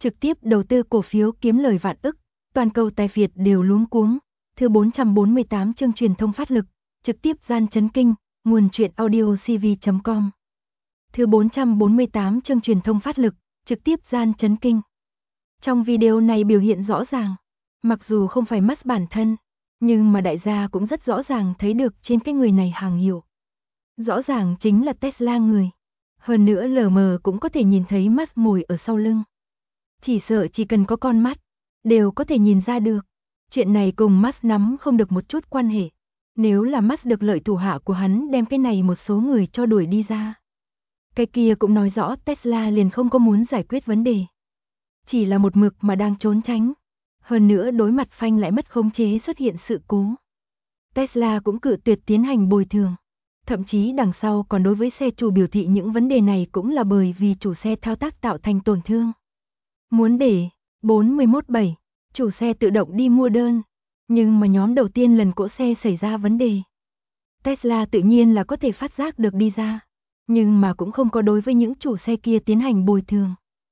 trực tiếp đầu tư cổ phiếu kiếm lời vạn ức, toàn cầu tài phiệt đều luống cuống. Thứ 448 chương truyền thông phát lực, trực tiếp gian chấn kinh, nguồn truyện audio cv.com. Thứ 448 chương truyền thông phát lực, trực tiếp gian chấn kinh. Trong video này biểu hiện rõ ràng, mặc dù không phải Musk bản thân, nhưng mà đại gia cũng rất rõ ràng thấy được trên cái người này hàng hiệu. Rõ ràng chính là Tesla người. Hơn nữa lờ mờ cũng có thể nhìn thấy Musk ngồi ở sau lưng. Chỉ sợ chỉ cần có con mắt, đều có thể nhìn ra được. Chuyện này cùng Musk nắm không được một chút quan hệ. Nếu là Musk được lợi thủ hạ của hắn đem cái này một số người cho đuổi đi ra. Cái kia cũng nói rõ Tesla liền không có muốn giải quyết vấn đề. Chỉ là một mực mà đang trốn tránh. Hơn nữa đối mặt phanh lại mất khống chế xuất hiện sự cố. Tesla cũng cự tuyệt tiến hành bồi thường. Thậm chí đằng sau còn đối với xe chủ biểu thị những vấn đề này cũng là bởi vì chủ xe thao tác tạo thành tổn thương. Muốn để 41.7 chủ xe tự động đi mua đơn, nhưng mà nhóm đầu tiên lần cỗ xe xảy ra vấn đề. Tesla tự nhiên là có thể phát giác được đi ra, nhưng mà cũng không có đối với những chủ xe kia tiến hành bồi thường.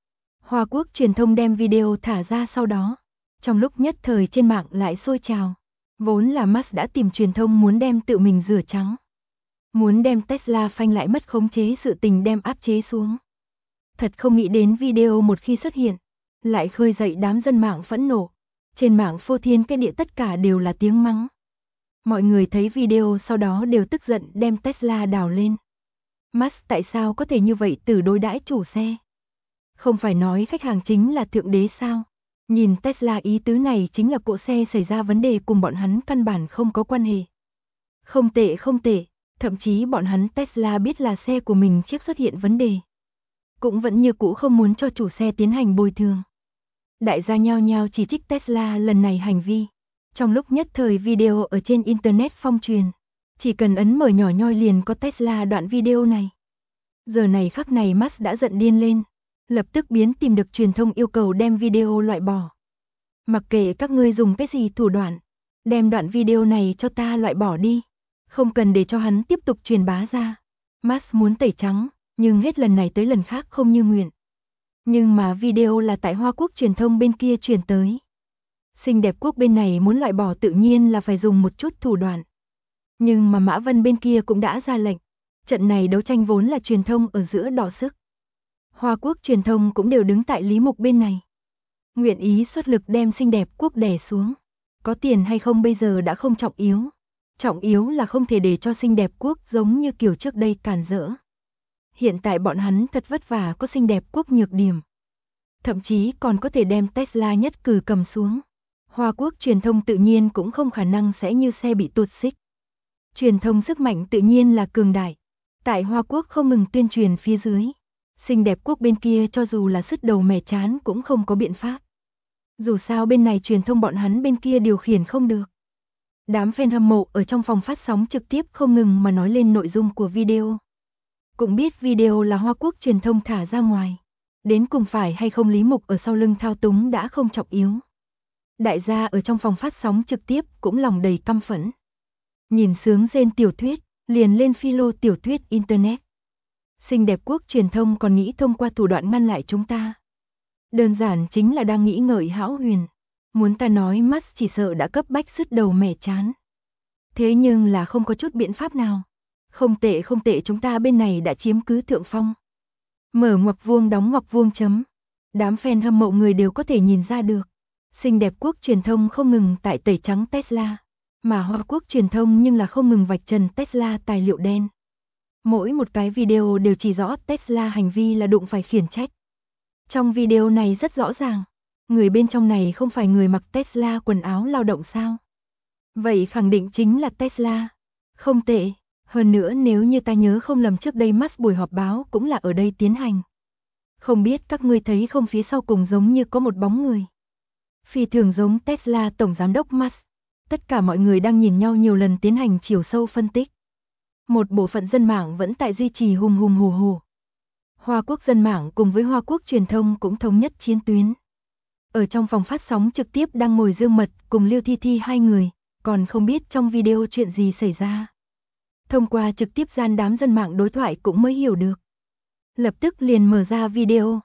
Hoa Quốc truyền thông đem video thả ra sau đó, trong lúc nhất thời trên mạng lại sôi trào. Vốn là Musk đã tìm truyền thông muốn đem tự mình rửa trắng. Muốn đem Tesla phanh lại mất khống chế sự tình đem áp chế xuống. Thật không nghĩ đến video một khi xuất hiện, lại khơi dậy đám dân mạng phẫn nộ. Trên mạng phô thiên cái địa tất cả đều là tiếng mắng. Mọi người thấy video sau đó đều tức giận đem Tesla đào lên. Musk tại sao có thể như vậy từ đối đãi chủ xe? Không phải nói khách hàng chính là thượng đế sao? Nhìn Tesla ý tứ này chính là cỗ xe xảy ra vấn đề cùng bọn hắn căn bản không có quan hệ. Không tệ không tệ, thậm chí bọn hắn Tesla biết là xe của mình chiếc xuất hiện vấn đề. Cũng vẫn như cũ không muốn cho chủ xe tiến hành bồi thường. Đại gia nhao nhao chỉ trích Tesla lần này hành vi. Trong lúc nhất thời video ở trên Internet phong truyền. Chỉ cần ấn mở nhỏ nhoi liền có Tesla đoạn video này. Giờ này khắc này Musk đã giận điên lên. Lập tức biến tìm được truyền thông yêu cầu đem video loại bỏ. Mặc kệ các ngươi dùng cái gì thủ đoạn, đem đoạn video này cho ta loại bỏ đi. Không cần để cho hắn tiếp tục truyền bá ra. Musk muốn tẩy trắng, nhưng hết lần này tới lần khác không như nguyện. Nhưng mà video là tại Hoa Quốc truyền thông bên kia truyền tới. Xinh đẹp quốc bên này muốn loại bỏ tự nhiên là phải dùng một chút thủ đoạn. Nhưng mà Mã Vân bên kia cũng đã ra lệnh. Trận này đấu tranh vốn là truyền thông ở giữa đọ sức. Hoa Quốc truyền thông cũng đều đứng tại Lý Mục bên này. Nguyện ý xuất lực đem xinh đẹp quốc đè xuống. Có tiền hay không bây giờ đã không trọng yếu. Trọng yếu là không thể để cho xinh đẹp quốc giống như kiểu trước đây cản rỡ. Hiện tại bọn hắn thật vất vả có xinh đẹp quốc nhược điểm. Thậm chí còn có thể đem Tesla nhất cử cầm xuống. Hoa Quốc truyền thông tự nhiên cũng không khả năng sẽ như xe bị tuột xích. Truyền thông sức mạnh tự nhiên là cường đại. Tại Hoa Quốc không ngừng tuyên truyền phía dưới. Xinh đẹp quốc bên kia cho dù là sứt đầu mẻ chán cũng không có biện pháp. Dù sao bên này truyền thông bọn hắn bên kia điều khiển không được. Đám fan hâm mộ ở trong phòng phát sóng trực tiếp không ngừng mà nói lên nội dung của video. Cũng biết video là Hoa Quốc truyền thông thả ra ngoài. Đến cùng phải hay không Lý Mục ở sau lưng thao túng đã không trọng yếu. Đại gia ở trong phòng phát sóng trực tiếp cũng lòng đầy căm phẫn. Nhìn sướng rên tiểu thuyết, liền lên philo tiểu thuyết Internet. Xinh đẹp quốc truyền thông còn nghĩ thông qua thủ đoạn ngăn lại chúng ta. Đơn giản chính là đang nghĩ ngợi hão huyền. Muốn ta nói Musk chỉ sợ đã cấp bách sứt đầu mẻ chán. Thế nhưng là không có chút biện pháp nào. Không tệ chúng ta bên này đã chiếm cứ thượng phong. Mở ngoặc vuông đóng ngoặc vuông chấm. Đám fan hâm mộ người đều có thể nhìn ra được. Xinh đẹp quốc truyền thông không ngừng tại tẩy trắng Tesla. Mà Hoa Quốc truyền thông nhưng là không ngừng vạch trần Tesla tài liệu đen. Mỗi một cái video đều chỉ rõ Tesla hành vi là đụng phải khiển trách. Trong video này rất rõ ràng. Người bên trong này không phải người mặc Tesla quần áo lao động sao? Vậy khẳng định chính là Tesla. Không tệ. Hơn nữa nếu như ta nhớ không lầm trước đây Musk buổi họp báo cũng là ở đây tiến hành. Không biết các ngươi thấy không phía sau cùng giống như có một bóng người. Phi thường giống Tesla tổng giám đốc Musk. Tất cả mọi người đang nhìn nhau nhiều lần tiến hành chiều sâu phân tích. Một bộ phận dân mạng vẫn tại duy trì hùng hùng hù hù. Hoa Quốc dân mạng cùng với Hoa Quốc truyền thông cũng thống nhất chiến tuyến. Ở trong phòng phát sóng trực tiếp đang ngồi Dương Mật cùng Lưu Thi Thi hai người, còn không biết trong video chuyện gì xảy ra. Thông qua trực tiếp gian đám dân mạng đối thoại cũng mới hiểu được. Lập tức liền mở ra video.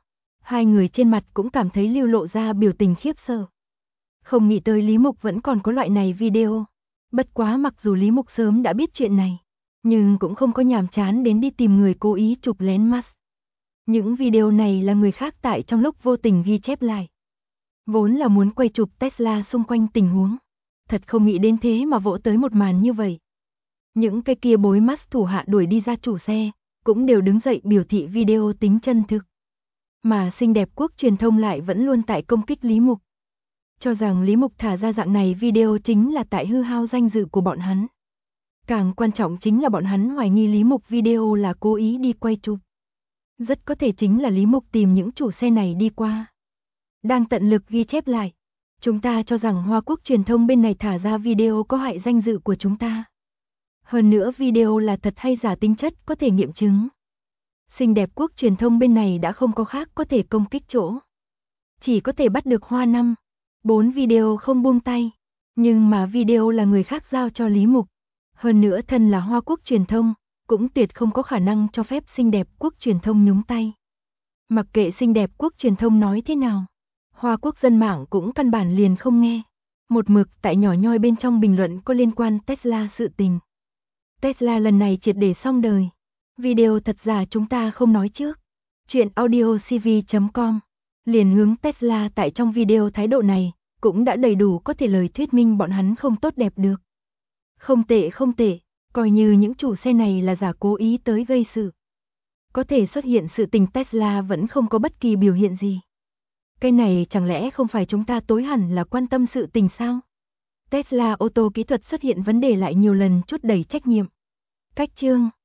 Hai người trên mặt cũng cảm thấy lưu lộ ra biểu tình khiếp sợ. Không nghĩ tới Lý Mục vẫn còn có loại này video. Bất quá mặc dù Lý Mục sớm đã biết chuyện này, nhưng cũng không có nhàm chán đến đi tìm người cố ý chụp lén Musk. Những video này là người khác tại trong lúc vô tình ghi chép lại. Vốn là muốn quay chụp Tesla xung quanh tình huống. Thật không nghĩ đến thế mà vỗ tới một màn như vậy. Những cái kia bối Musk thủ hạ đuổi đi ra chủ xe, cũng đều đứng dậy biểu thị video tính chân thực. Mà xinh đẹp quốc truyền thông lại vẫn luôn tại công kích Lý Mục. Cho rằng Lý Mục thả ra dạng này video chính là tại hư hao danh dự của bọn hắn. Càng quan trọng chính là bọn hắn hoài nghi Lý Mục video là cố ý đi quay chụp. Rất có thể chính là Lý Mục tìm những chủ xe này đi qua. Đang tận lực ghi chép lại. Chúng ta cho rằng Hoa Quốc truyền thông bên này thả ra video có hại danh dự của chúng ta. Hơn nữa video là thật hay giả tính chất có thể nghiệm chứng. Xinh đẹp quốc truyền thông bên này đã không có khác có thể công kích chỗ. Chỉ có thể bắt được Hoa 5, 4 video không buông tay. Nhưng mà video là người khác giao cho Lý Mục. Hơn nữa thân là Hoa Quốc truyền thông, cũng tuyệt không có khả năng cho phép xinh đẹp quốc truyền thông nhúng tay. Mặc kệ xinh đẹp quốc truyền thông nói thế nào, Hoa Quốc dân mạng cũng căn bản liền không nghe. Một mực tại nhỏ nhoi bên trong bình luận có liên quan Tesla sự tình. Tesla lần này triệt để xong đời. Video thật giả chúng ta không nói trước. Chuyện audiocv.com liền hướng Tesla tại trong video thái độ này, cũng đã đầy đủ có thể lời thuyết minh bọn hắn không tốt đẹp được. Không tệ không tệ, coi như những chủ xe này là giả cố ý tới gây sự. Có thể xuất hiện sự tình Tesla vẫn không có bất kỳ biểu hiện gì. Cái này chẳng lẽ không phải chúng ta tối hẳn là quan tâm sự tình sao? Tesla ô tô kỹ thuật xuất hiện vấn đề lại nhiều lần chút đẩy trách nhiệm. Cách chương